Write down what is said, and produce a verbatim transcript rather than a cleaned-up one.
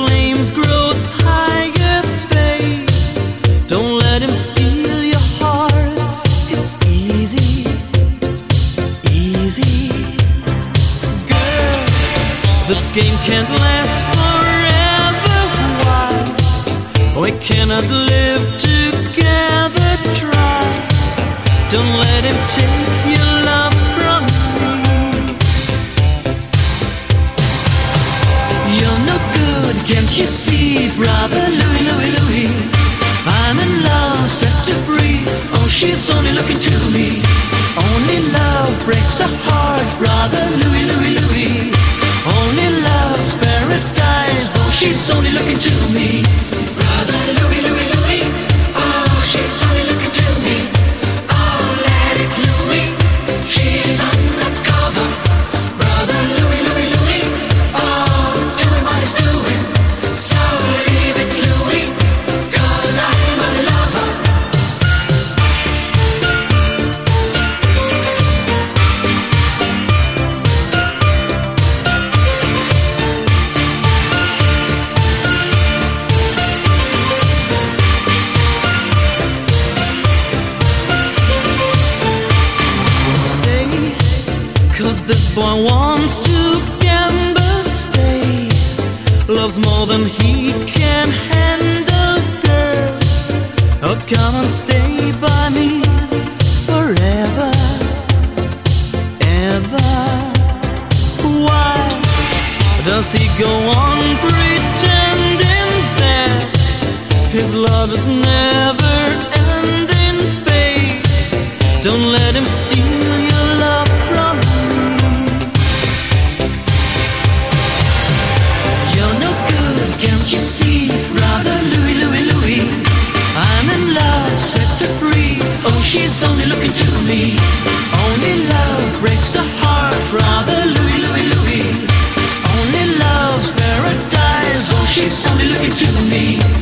flames grows higher, babe. Don't let him steal your heart. It's easy, easy. Girl, this game can't last forever. Why? We cannot live together. Try. Don't let him take your love from me. You're no good, can't you see, brother Louie, Louie, Louie? I'm in love, set her free. Oh, she's only looking to me. Only love breaks a heart, brother Louie, Louie, Louie. Only love's paradise. Oh, she's only looking to me. Brother Louie, Louie, Louie. Oh, she's only looking to me. Oh, let it Louie. She's undercover. Brother Louie, Louie, Louie. Oh, doing what he's doing. So leave it, Louie, 'cause I'm a lover. Stay, 'cause this boy wants to gamble. Stay, loves more than he can handle, girl. Oh, come and stay by me forever, ever. Why does he go on pretending that his love is never ending, babe? Don't let him steal your love from me. You're no good, can't you see, brother Louie, Louie, Louie? I'm in love, set her free. Oh, she's only looking to me. Only love breaks a heart, brother Louie, Louie, Louie. Only love's paradise. Oh, she's only looking to me.